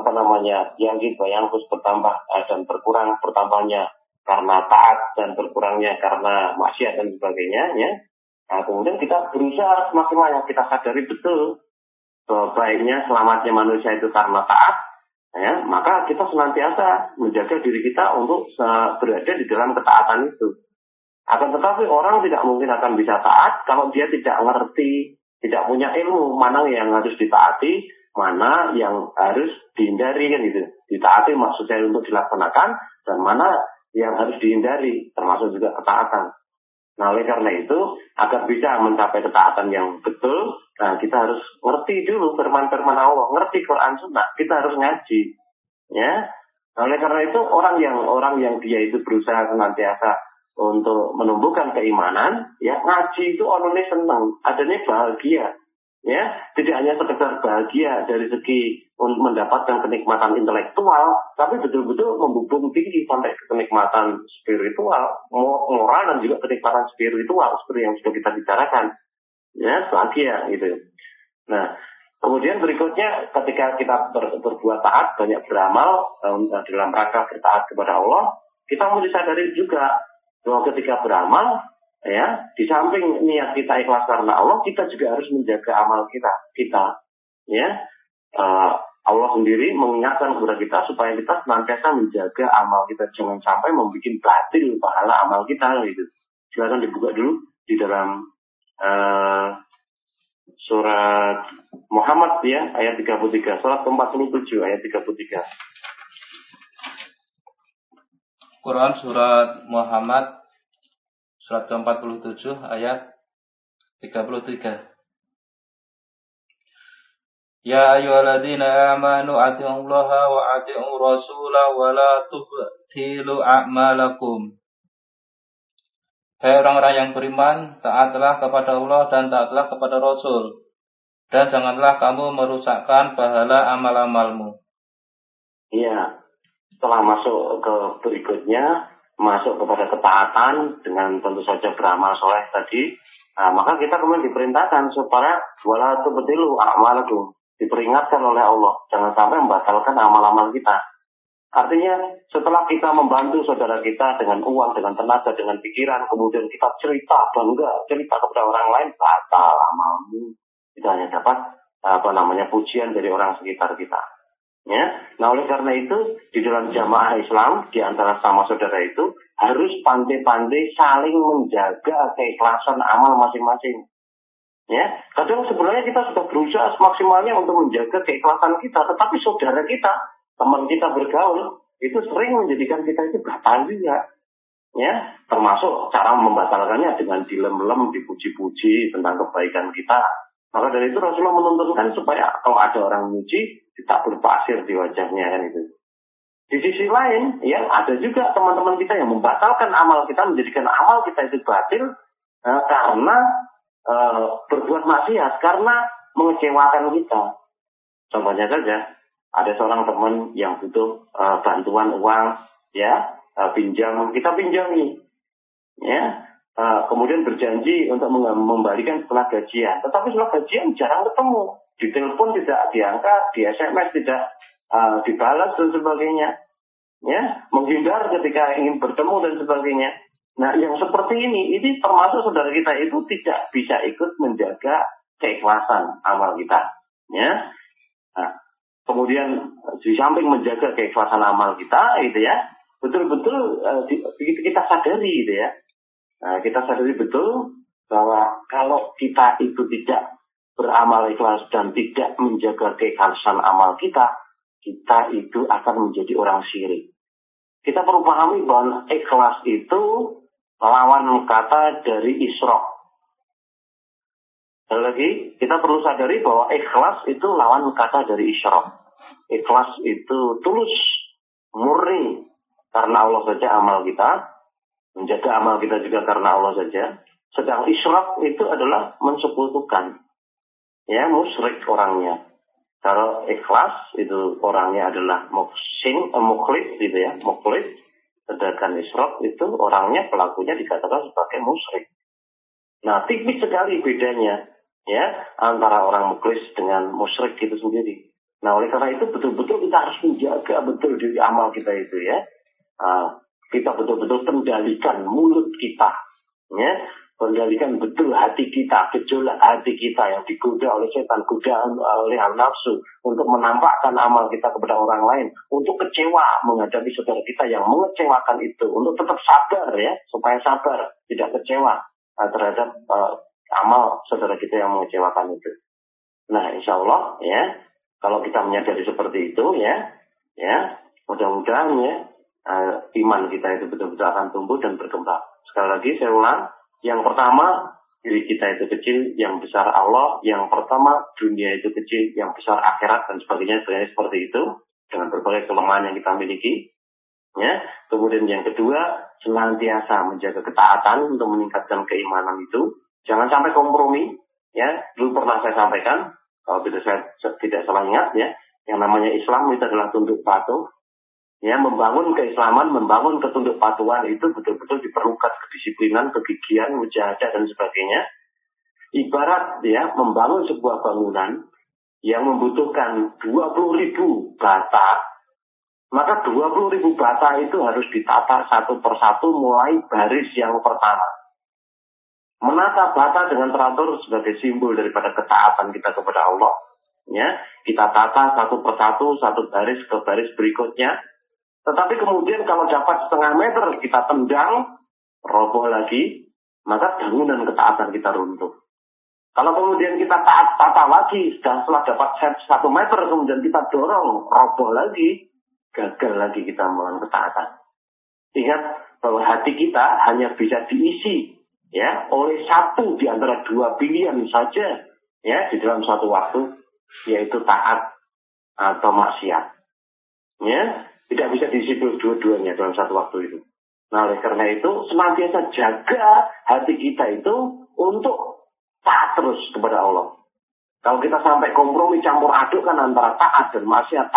yang terus bertambah dan berkurang, bertambahnya karena taat dan berkurangnya karena maksiat dan sebagainya, ya. Nah, kemudian kita berusaha semakin banyak kita sadari betul bahwa baiknya selamatnya manusia itu karena taat, ya. Maka kita senantiasa menjaga diri kita untuk berada di dalam ketaatan itu. Akan tetapi orang tidak mungkin akan bisa taat kalau dia tidak mengerti, tidak punya ilmu mana yang harus ditaati, mana yang harus dihindari, kan gitu. Ditaati maksudnya untuk dilaksanakan, dan mana yang harus dihindari, termasuk juga ketaatan. Nah, oleh karena itu, agar bisa mencapai ketaatan yang betul, nah, kita harus ngerti dulu firman-firman Allah, ngerti Quran Sunnah, kita harus ngaji. Ya. Nah, oleh karena itu, orang yang dia itu berusaha senantiasa untuk menumbuhkan keimanan, ya, ngaji itu orangnya senang, adanya bahagia, ya, tidak hanya sekedar bahagia dari segi mendapatkan kenikmatan intelektual, tapi betul-betul membubung tinggi sampai ke kenikmatan spiritual, moral dan juga kenikmatan spiritual seperti yang sudah kita bicarakan, ya, bahagia gitu. Nah, kemudian berikutnya ketika kita berbuat taat, banyak beramal dalam rangka bertaat kepada Allah, kita mesti sadari juga bahwa ketika beramal, ya, di samping niat kita ikhlas karena Allah, kita juga harus menjaga amal kita, ya. Allah sendiri mengingatkan kepada kita supaya kita senantiasa menjaga amal kita, jangan sampai membuat batil pahala amal kita, gitu. Silakan dibuka dulu di dalam surat Muhammad, ya, ayat 33, surat ke-47 ayat 33. Quran surat Muhammad surat ke-47 ayat 33. Ya ayyuhalladzina amanu atiiullaha wa atiiur rasula wa la tubtilu a'malakum. Hai orang-orang yang beriman, taatlah kepada Allah dan taatlah kepada Rasul, dan janganlah kamu merusakkan pahala amal-amalmu. Iya. Setelah masuk ke berikutnya, masuk kepada ketaatan dengan tentu saja beramal soleh tadi, maka kita kemudian diperintahkan supaya wala tubtilu a'malakum, diperingatkan oleh Allah, jangan sampai membatalkan amal-amal kita. Artinya setelah kita membantu saudara kita dengan uang, dengan tenaga, dengan pikiran, kemudian kita bangga cerita kepada orang lain, batal amalmu. Kita hanya dapat pujian dari orang sekitar kita. Ya, nah oleh karena itu di dalam jamaah Islam di antara sama saudara itu harus pandai-pandai saling menjaga keikhlasan amal masing-masing. Ya, kadang sebenarnya kita sudah berusaha semaksimalnya untuk menjaga keikhlasan kita, tetapi saudara kita, teman kita bergaul itu sering menjadikan kita itu batal juga. Ya, termasuk cara membatalkannya dengan dilem-lem, dipuji-puji tentang kebaikan kita. Maka dari itu Rasulullah menuntutkan supaya kalau ada orang muji, kita berpasir di wajahnya, kan itu. Di sisi lain, ya ada juga teman-teman kita yang membatalkan amal kita, menjadikan amal kita itu batil karena berbuat maksiat, karena mengecewakan kita. Contohnya saja, ada seorang teman yang butuh bantuan uang, ya, pinjam, kita pinjami, ya. Kemudian berjanji untuk membalikan setelah gajian. Tetapi setelah gajian jarang ketemu. Di telepon tidak diangkat, di SMS tidak dibalas dan sebagainya. Ya, menghindar ketika ingin bertemu dan sebagainya. Nah, yang seperti ini termasuk saudara kita itu tidak bisa ikut menjaga keikhlasan amal kita. Ya. Nah, kemudian di samping menjaga keikhlasan amal kita, gitu ya, betul-betul kita sadari, gitu ya. Nah, kita sadari betul bahwa kalau kita itu tidak beramal ikhlas dan tidak menjaga keikhlasan amal kita itu akan menjadi orang syirik. Kita perlu pahami bahwa ikhlas itu lawan kata dari isyrok. Lagi, kita perlu sadari bahwa ikhlas itu lawan kata dari isyrok. Ikhlas itu tulus, murni, karena Allah saja amal kita. Menjaga amal kita juga karena Allah saja. Sedang isyrok itu adalah mensekutukan. Ya, musyrik orangnya. Kalau ikhlas itu orangnya adalah mukhlis gitu ya, mukhlis. Sedangkan isyrok itu orangnya, pelakunya dikatakan sebagai musyrik. Nah, tipis sekali bedanya ya antara orang mukhlis dengan musyrik itu sendiri. Nah, oleh karena itu betul-betul kita harus menjaga betul diri amal kita itu ya. Kita betul-betul kendalikan mulut kita, ya, kendalikan betul hati kita, gejolak hati kita yang digoda oleh setan, godaan oleh nafsu untuk menampakkan amal kita kepada orang lain, untuk kecewa menghadapi saudara kita yang mengecewakan itu, untuk tetap sabar ya, supaya sabar, tidak kecewa terhadap amal saudara kita yang mengecewakan itu. Nah, insya Allah ya, kalau kita menyadari seperti itu ya, mudah-mudahan ya. Iman kita itu betul-betul akan tumbuh dan berkembang. Sekali lagi saya ulang, yang pertama diri kita itu kecil, yang besar Allah. Yang pertama dunia itu kecil, yang besar akhirat dan sebagainya seperti itu dengan berbagai kelemahan yang kita miliki. Ya, kemudian yang kedua senantiasa menjaga ketaatan untuk meningkatkan keimanan itu. Jangan sampai kompromi. Ya, dulu pernah saya sampaikan, kalau saya tidak salah ingat ya, yang namanya Islam itu adalah tunduk patuh. Ya, membangun keislaman, membangun ketunduk patuhan itu betul-betul diperlukan kedisiplinan, kegigihan, mujahadah dan sebagainya. Ibarat ya membangun sebuah bangunan yang membutuhkan 20.000 bata, maka 20.000 bata itu harus ditata satu persatu mulai baris yang pertama. Menata bata dengan teratur sebagai simbol daripada ketaatan kita kepada Allah. Ya, kita tata satu persatu, satu baris ke baris berikutnya. Tetapi kemudian kalau dapat setengah meter kita tendang, roboh lagi, maka bangunan ketaatan kita runtuh. Kalau kemudian kita tata lagi, setelah dapat 1 meter, kemudian kita dorong, roboh lagi, gagal lagi kita melakukan ketaatan. Ingat bahwa hati kita hanya bisa diisi ya oleh satu di antara 2 pilihan saja ya di dalam satu waktu, yaitu taat atau maksiat. Ya. Tidak bisa diisi dua-duanya dalam satu waktu itu. Nah, oleh karena itu, senantiasa jaga hati kita itu untuk taat terus kepada Allah. Kalau kita sampai kompromi campur aduk kan antara taat dan maksiat,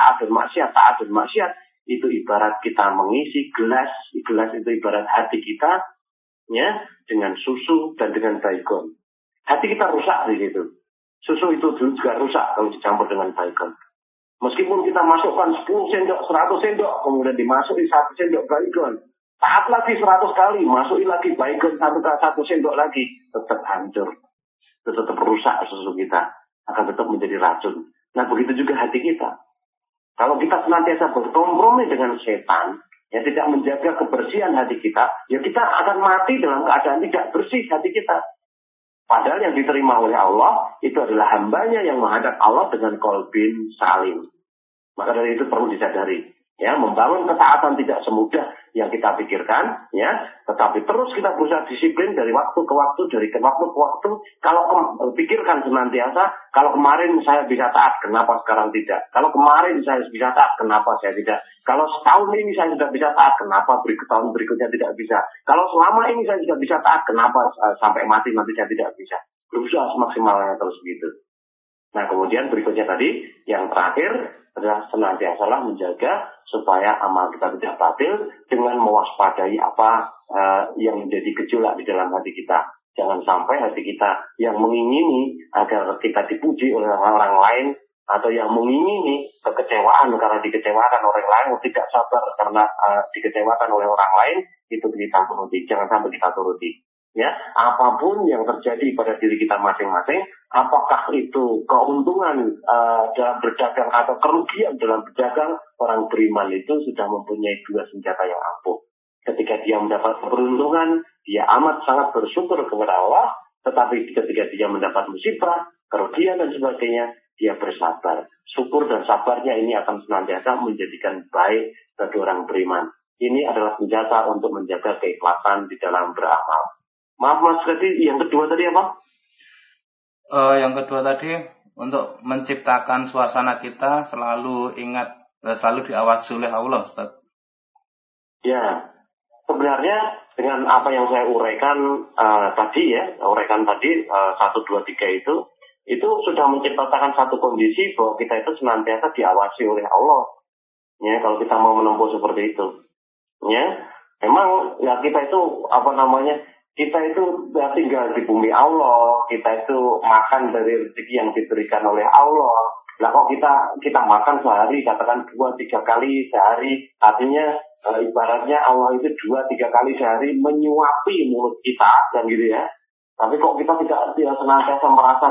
itu ibarat kita mengisi gelas itu ibarat hati kita, ya, dengan susu dan dengan baygon. Hati kita rusak di situ. Susu itu juga rusak kalau dicampur dengan baygon. Meskipun kita masukkan 10 sendok, 100 sendok, kemudian dimasuki 1 sendok baygon. Taat lagi 100 kali, masuki lagi baygon 1 sendok lagi. Tetap hancur. Tetap rusak susu kita. Akan tetap menjadi racun. Nah, begitu juga hati kita. Kalau kita senantiasa berkompromi dengan setan, yang tidak menjaga kebersihan hati kita, ya kita akan mati dalam keadaan tidak bersih hati kita. Padahal yang diterima oleh Allah itu adalah hambanya yang menghadap Allah dengan qalbin salim. Maka dari itu perlu disadari. Ya, membangun ketaatan tidak semudah yang kita pikirkan, ya, tetapi terus kita berusaha disiplin dari waktu ke waktu, dari waktu ke waktu. Kalau pikirkan senantiasa, kalau kemarin saya bisa taat, kenapa sekarang tidak? Kalau kemarin saya bisa taat, kenapa saya tidak? Kalau setahun ini saya sudah bisa taat, kenapa tahun berikutnya tidak bisa? Kalau selama ini saya sudah bisa taat, kenapa sampai mati nanti saya tidak bisa? Berusaha semaksimalnya terus begitu. Nah, kemudian berikutnya tadi, yang terakhir adalah senantiasalah menjaga supaya amal kita tidak batil dengan mewaspadai apa yang menjadi gejolak di dalam hati kita. Jangan sampai hati kita yang mengingini agar kita dipuji oleh orang lain, atau yang mengingini kekecewaan karena dikecewakan orang lain, tidak sabar karena dikecewakan oleh orang lain, itu kita turuti. Jangan sampai kita turuti. Ya, apapun yang terjadi pada diri kita masing-masing, apakah itu keuntungan dalam berdagang atau kerugian dalam berdagang, orang beriman itu sudah mempunyai dua senjata yang ampuh. Ketika dia mendapat keberuntungan, dia amat sangat bersyukur kepada Allah. Tetapi ketika dia mendapat musibah, kerugian dan sebagainya, dia bersabar. Syukur dan sabarnya ini akan senantiasa menjadikan baik bagi orang beriman. Ini adalah senjata untuk menjaga keikhlasan di dalam beramal. Maaf Mas, tadi yang kedua tadi apa? Yang kedua tadi untuk menciptakan suasana kita selalu ingat, selalu diawasi oleh Allah, Ustaz. Ya, sebenarnya dengan apa yang saya uraikan tadi 1, 2, 3 itu sudah menciptakan satu kondisi bahwa kita itu senantiasa diawasi oleh Allah. Ya, kalau kita mau menempuh seperti itu. Ya, memang ya kita itu kita itu tinggal di bumi Allah, kita itu makan dari rezeki yang diberikan oleh Allah. Lah kok kita makan sehari, katakan 2-3 kali sehari, artinya ibaratnya Allah itu 2-3 kali sehari menyuapi mulut kita, dan gitu ya. Tapi kok kita tidak senantiasa merasa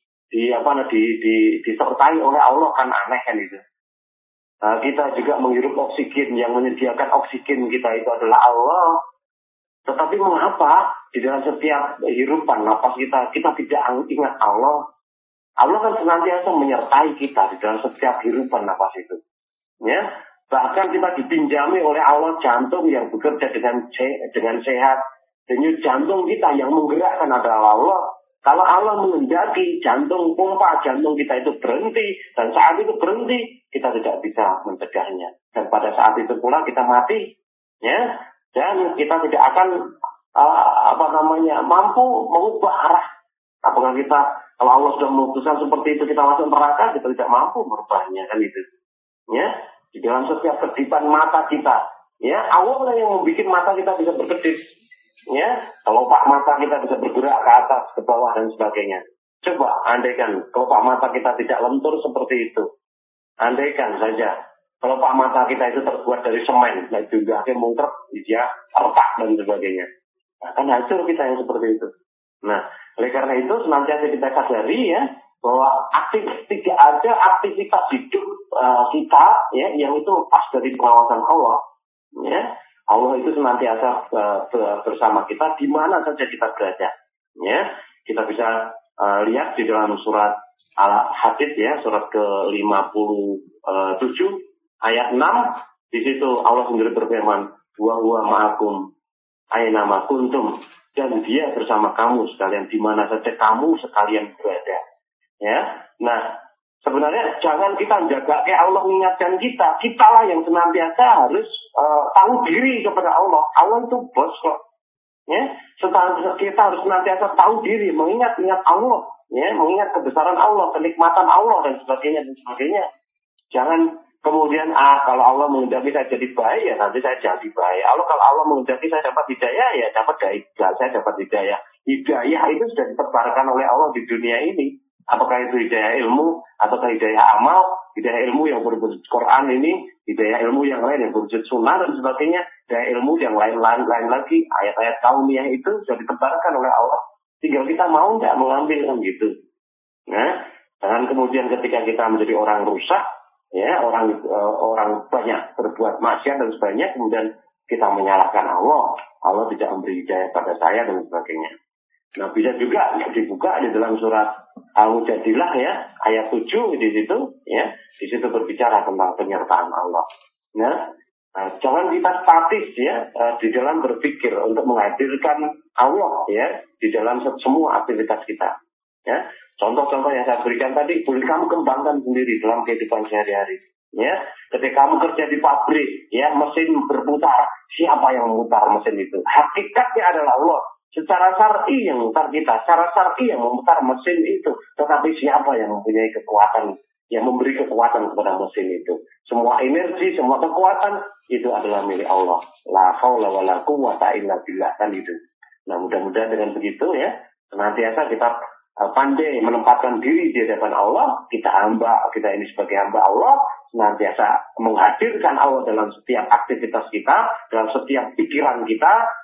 disertai oleh Allah, kan aneh kan itu. Kita juga menghirup oksigen, yang menyediakan oksigen kita itu adalah Allah. Tetapi mengapa di dalam setiap hirupan napas kita tidak ingat Allah? Allah kan senantiasa menyertai kita di dalam setiap hirupan napas itu. Ya, bahkan kita dipinjami oleh Allah jantung yang bekerja dengan sehat. Denyut jantung kita yang menggerakkan adalah Allah. Kalau Allah mengendaki pompa jantung kita itu berhenti, dan saat itu berhenti, kita tidak bisa mencegahnya. Dan pada saat itu pula kita mati. Ya. Dan kita tidak akan mampu mengubah arah. Apakah kalau Allah sudah memutuskan seperti itu kita masuk neraka, kita tidak mampu merubahnya, kan itu. Ya, di dalam setiap kedipan mata kita, ya Allah lah yang membuat mata kita bisa berkedip. Ya, kelopak mata kita bisa bergerak ke atas, ke bawah dan sebagainya. Coba andaikan kelopak mata kita tidak lentur seperti itu. Andaikan saja kelopak mata kita itu terbuat dari semen, dan juga mungker, dia retak dan sebagainya. Nah, kan hancur kita yang seperti itu. Nah, oleh karena itu senantiasa kita sadari ya bahwa tidak ada aktivitas hidup kita ya yang itu lepas dari pengawasan Allah. Ya, Allah itu senantiasa bersama kita di mana saja kita berada. Ya, kita bisa lihat di dalam surat Al-Hadid ya, surat ke-57 ayat 6, di situ Allah sendiri berfirman, wa huwa ma'akum aina ma kuntum, dan dia bersama kamu sekalian di mana saja kamu sekalian berada. Ya. Nah, sebenarnya jangan kita jaga kayak Allah mengingatkan kita lah yang senantiasa harus tahu diri kepada Allah. Allah itu bos kok. Ya, kita harus senantiasa tahu diri, mengingat Allah, ya, mengingat kebesaran Allah, kenikmatan Allah dan sebagainya. Jangan kemudian kalau Allah menghendaki saya jadi baik, ya nanti saya jadi baik. Kalau Allah menghendaki saya dapat hidayah, ya saya dapat hidayah. Hidayah itu sudah ditebarkan oleh Allah di dunia ini. Apakah itu hidayah ilmu, ataukah hidayah amal, hidayah ilmu yang berwujud Quran ini, hidayah ilmu yang lain yang berwujud sunnah dan sebagainya, hidayah ilmu yang lain lagi, ayat-ayat kauniyah itu sudah ditebarkan oleh Allah. Tinggal kita mau nggak mengambil kan gitu. Nah, jangan kemudian ketika kita menjadi orang rusak, ya orang banyak berbuat maksiat dan sebagainya, kemudian kita menyalahkan Allah. Allah tidak memberi hidayah pada saya dan sebagainya. Nah, bisa juga dibuka di dalam surat Al-Mujadilah ya, ayat 7 di situ ya, di situ berbicara tentang penyertaan Allah. Nah, jangan kita statis ya di dalam berpikir untuk menghadirkan Allah ya di dalam semua aktivitas kita. Ya, contoh-contoh yang saya berikan tadi boleh kamu kembangkan sendiri dalam kehidupan sehari-hari. Ya, ketika kamu kerja di pabrik, ya mesin berputar, siapa yang memutar mesin itu? Hakikatnya adalah Allah. Secara syar'i yang memutar kita, secara syar'i yang memutar mesin itu. Tetapi siapa yang mempunyai kekuatan, yang memberi kekuatan kepada mesin itu? Semua energi, semua kekuatan itu adalah milik Allah. La haula wala quwwata illa billah, kan itu. Nah, mudah-mudahan dengan begitu ya, senantiasa kita pandai menempatkan diri di hadapan Allah. Kita ini sebagai hamba Allah, senantiasa menghadirkan Allah dalam setiap aktivitas kita, dalam setiap pikiran kita,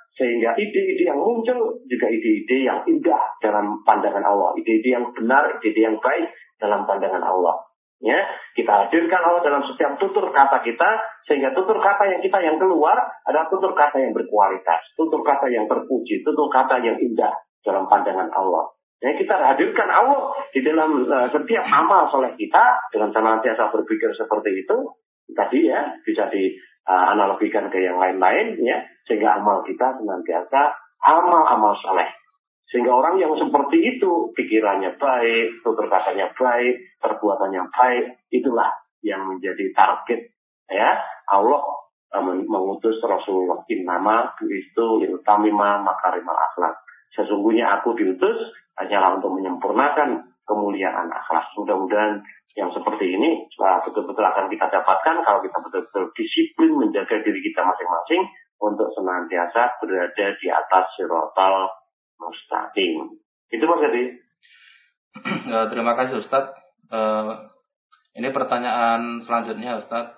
Sehingga ide-ide yang muncul juga ide-ide yang indah dalam pandangan Allah. Ide-ide yang benar, ide-ide yang baik dalam pandangan Allah. Ya, kita hadirkan Allah dalam setiap tutur kata kita, sehingga tutur kata yang keluar adalah tutur kata yang berkualitas, tutur kata yang terpuji, tutur kata yang indah dalam pandangan Allah. Ya, kita hadirkan Allah di dalam setiap amal soleh kita dengan senantiasa berpikir seperti itu. Tadi ya bisa dianalogikan ke yang lain-lain ya, sehingga amal kita senantiasa amal-amal soleh. Sehingga orang yang seperti itu pikirannya baik, tutur katanya baik, perbuatannya baik, itulah yang menjadi target ya Allah mengutus Rasulullah. Innama bu'istu liutamima makarimal akhlak. Sesungguhnya aku diutus hanyalah untuk menyempurnakan kemuliaan akhlak. Mudah-mudahan yang seperti ini betul-betul akan kita dapatkan kalau kita betul-betul disiplin menjaga diri kita masing-masing untuk senantiasa berada di atas siratal mustaqim. Itu Mas Hadi. Terima kasih Ustadz. Ini pertanyaan selanjutnya Ustadz.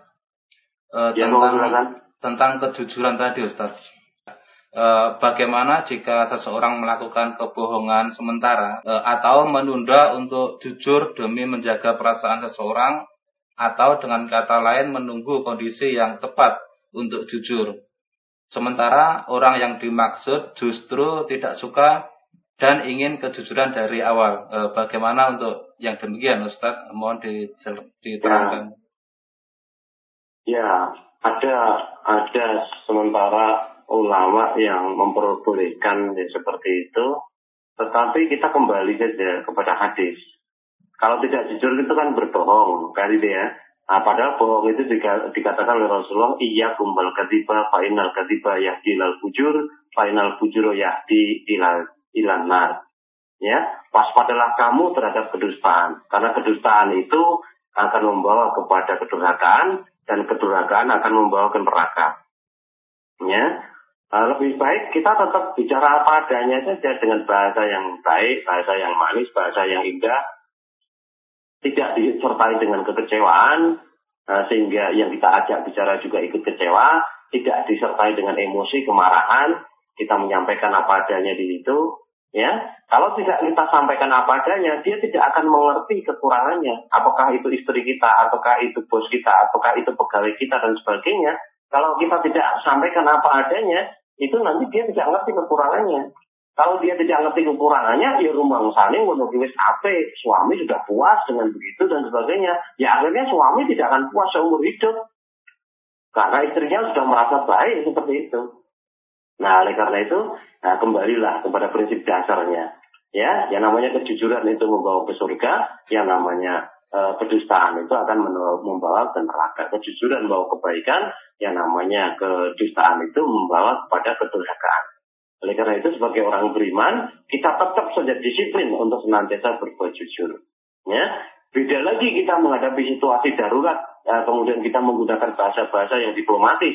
Tentang kejujuran tadi Ustadz. Bagaimana jika seseorang melakukan kebohongan sementara atau menunda untuk jujur demi menjaga perasaan seseorang, atau dengan kata lain menunggu kondisi yang tepat untuk jujur, sementara orang yang dimaksud justru tidak suka dan ingin kejujuran dari awal. Bagaimana untuk yang demikian Ustaz? Mohon diterangkan. Ya, ada sementara ulama yang memperbolehkan seperti itu, tetapi kita kembali saja kepada hadis. Kalau tidak jujur itu kan berbohong, kali ya. Nah, padahal bohong itu dikatakan oleh Rasulullah, iya kumbal kadiba, fainal kadiba yahdi ilal fujur, fainal fujur yahdi ilal nar. Ya, waspadalah kamu terhadap kedustaan, karena kedustaan itu akan membawa kepada kedurhakaan, dan kedurhakaan akan membawa ke neraka. Ya. Lebih baik kita tetap bicara apa adanya saja dengan bahasa yang baik, bahasa yang manis, bahasa yang indah, tidak disertai dengan kekecewaan, sehingga yang kita ajak bicara juga ikut kecewa, tidak disertai dengan emosi, kemarahan, kita menyampaikan apa adanya di situ. Ya, kalau tidak kita sampaikan apa adanya, dia tidak akan mengerti kekurangannya. Apakah itu istri kita, ataukah itu bos kita, ataukah itu pegawai kita dan sebagainya. Kalau kita tidak sampaikan apa adanya, itu nanti dia tidak ngerti kekurangannya. Kalau dia tidak ngerti kekurangannya, ya rumang saling menunggu ape, suami sudah puas dengan begitu dan sebagainya. Ya akhirnya suami tidak akan puas seumur hidup, karena istrinya sudah merasa baik seperti itu. Nah, oleh karena itu, kembalilah kepada prinsip dasarnya. Ya, yang namanya kejujuran itu membawa ke surga, yang namanya kedustaan itu akan membawa ke neraka. Kejujuran membawa kebaikan, yang namanya kedustaan itu membawa kepada kedurhakaan. Oleh karena itu, sebagai orang beriman, kita tetap saja disiplin untuk senantiasa berbuat jujur. Ya, beda lagi kita menghadapi situasi darurat, kemudian kita menggunakan bahasa-bahasa yang diplomatis.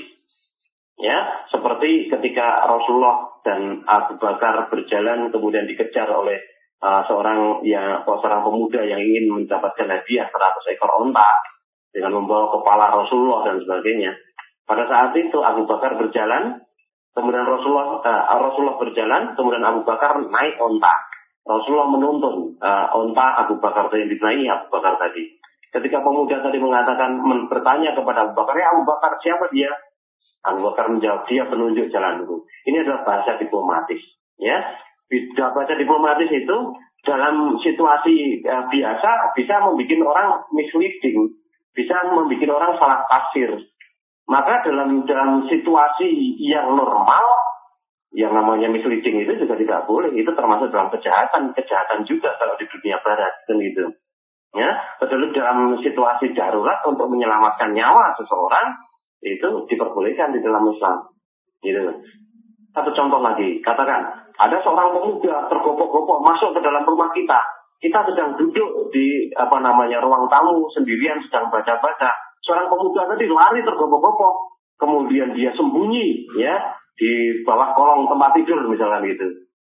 Ya, seperti ketika Rasulullah dan Abu Bakar berjalan kemudian dikejar oleh seorang pemuda yang ingin mendapatkan hadiah 100 ekor onta dengan membawa kepala Rasulullah dan sebagainya. Pada saat itu Abu Bakar berjalan, kemudian Rasulullah berjalan, kemudian Abu Bakar naik onta. Rasulullah menuntun onta Abu Bakar yang dinaiki Abu Bakar tadi. Ketika pemuda tadi bertanya kepada Abu Bakar, ya Abu Bakar siapa dia? Abu Bakar menjawab, dia penunjuk jalan dulu. Ini adalah bahasa diplomatis. Ya, bahasa diplomatis itu dalam situasi biasa bisa membuat orang misleading, bisa membuat orang salah tafsir. Maka dalam situasi yang normal, yang namanya misleading itu juga tidak boleh. Itu termasuk dalam kejahatan juga kalau di dunia barat kan gitu. Ya, betul dalam situasi darurat untuk menyelamatkan nyawa seseorang itu diperbolehkan di dalam Islam. Gitu. Satu contoh lagi, katakan ada seorang pemuda tergopok-gopok masuk ke dalam rumah kita. Kita sedang duduk di ruang tamu sendirian sedang baca-baca. Seorang pemuda tadi lari tergopok-gopok, kemudian dia sembunyi ya di bawah kolong tempat tidur misalkan gitu.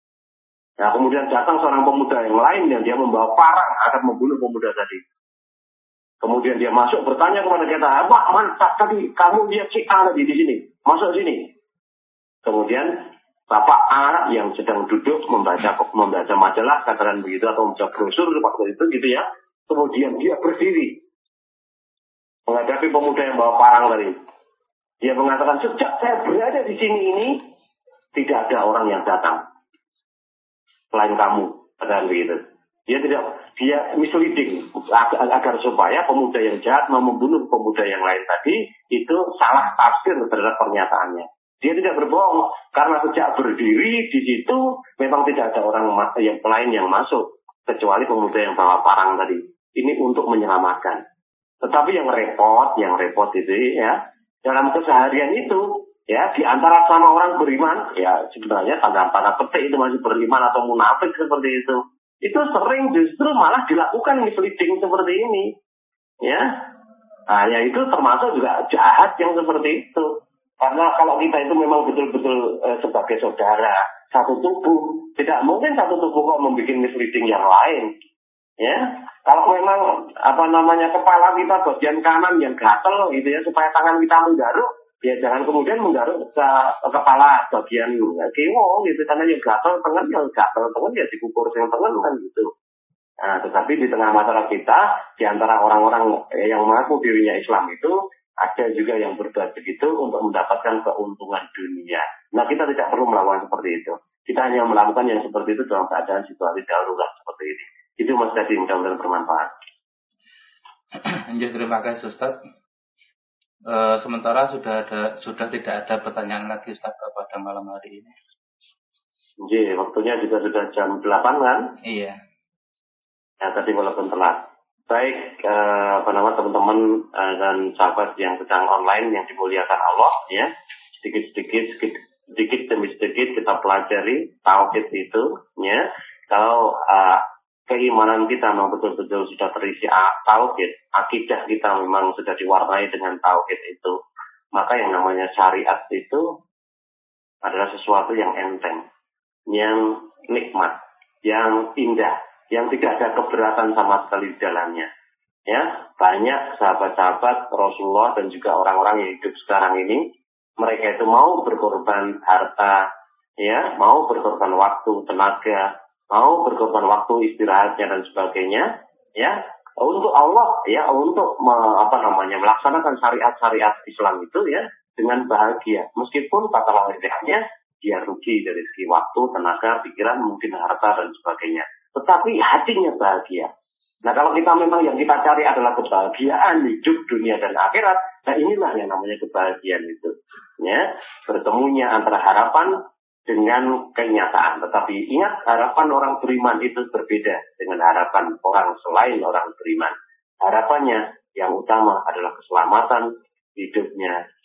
Nah, kemudian datang seorang pemuda yang lain yang dia membawa parang akan membunuh pemuda tadi. Kemudian dia masuk bertanya kepada kita, "Wah, mantap tadi kamu lihat si A tadi di sini, masuk sini." Kemudian Bapak A yang sedang duduk membaca majalah, katakan begitu, atau membaca brosur waktu itu gitu ya. Kemudian dia berdiri menghadapi pemuda yang bawa parang tadi. Dia mengatakan, sejak saya berada di sini ini, tidak ada orang yang datang selain kamu, katakan begitu. Dia misleading agar supaya pemuda yang jahat mau membunuh pemuda yang lain tadi itu salah tafsir terhadap pernyataannya. Dia tidak berbohong karena sejak berdiri di situ memang tidak ada orang yang lain yang masuk kecuali pemuda yang bawa parang tadi. Ini untuk menyelamatkan. Tetapi yang repot itu ya dalam keseharian itu ya di antara sama orang beriman ya sebenarnya tanda petik itu masih beriman atau munafik seperti itu. Itu sering justru malah dilakukan misleading seperti ini. Ya. Nah, ya itu termasuk juga jahat yang seperti itu. Karena kalau kita itu memang betul-betul sebagai saudara, satu tubuh, tidak mungkin satu tubuh kok membuat misleading yang lain. Ya. Kalau memang kepala kita bagian kanan yang gatel gitu ya supaya tangan kita menggaruk, ya jangan kemudian menggaruk ke kepala bagian kiwo gitu karena yang gatel tangan ya dikukur yang tangan kan gitu. Nah, tetapi di tengah masyarakat kita, di antara orang-orang yang mengaku dirinya Islam itu ada juga yang berbuat begitu untuk mendapatkan keuntungan dunia. Nah, kita tidak perlu melakukan seperti itu. Kita hanya melakukan yang seperti itu dalam keadaan situasi darurat seperti ini. Itu Mas Dadi, mudah-mudahan bermanfaat. Terima kasih Ustaz. Sementara sudah tidak ada pertanyaan lagi Ustaz pada malam hari ini. Waktunya juga sudah jam 8 kan? Iya. Ya, tadi walaupun telat. Baik, teman-teman dan sahabat yang sedang online yang dimuliakan Allah, ya, sedikit demi sedikit kita pelajari tauhid itu, ya. Kalau keimanan kita memang betul-betul sudah terisi tauhid, akidah kita memang sudah diwarnai dengan tauhid itu, maka yang namanya syariat itu adalah sesuatu yang enteng, yang nikmat, yang indah, yang tidak ada keberatan sama sekali di dalamnya. Ya, banyak sahabat-sahabat Rasulullah dan juga orang-orang yang hidup sekarang ini, mereka itu mau berkorban harta, ya, mau berkorban waktu, tenaga, mau berkorban waktu istirahatnya dan sebagainya, ya, untuk Allah, ya, untuk melaksanakan syariat-syariat Islam itu, ya, dengan bahagia. Meskipun pada akhirnya dia rugi dari segi waktu, tenaga, pikiran, mungkin harta dan sebagainya. Tetapi hatinya bahagia. Nah, kalau kita memang yang kita cari adalah kebahagiaan hidup dunia dan akhirat, nah inilah yang namanya kebahagiaan itu. Ya, bertemunya antara harapan dengan kenyataan. Tetapi ingat, harapan orang beriman itu berbeda dengan harapan orang selain orang beriman. Harapannya yang utama adalah keselamatan hidupnya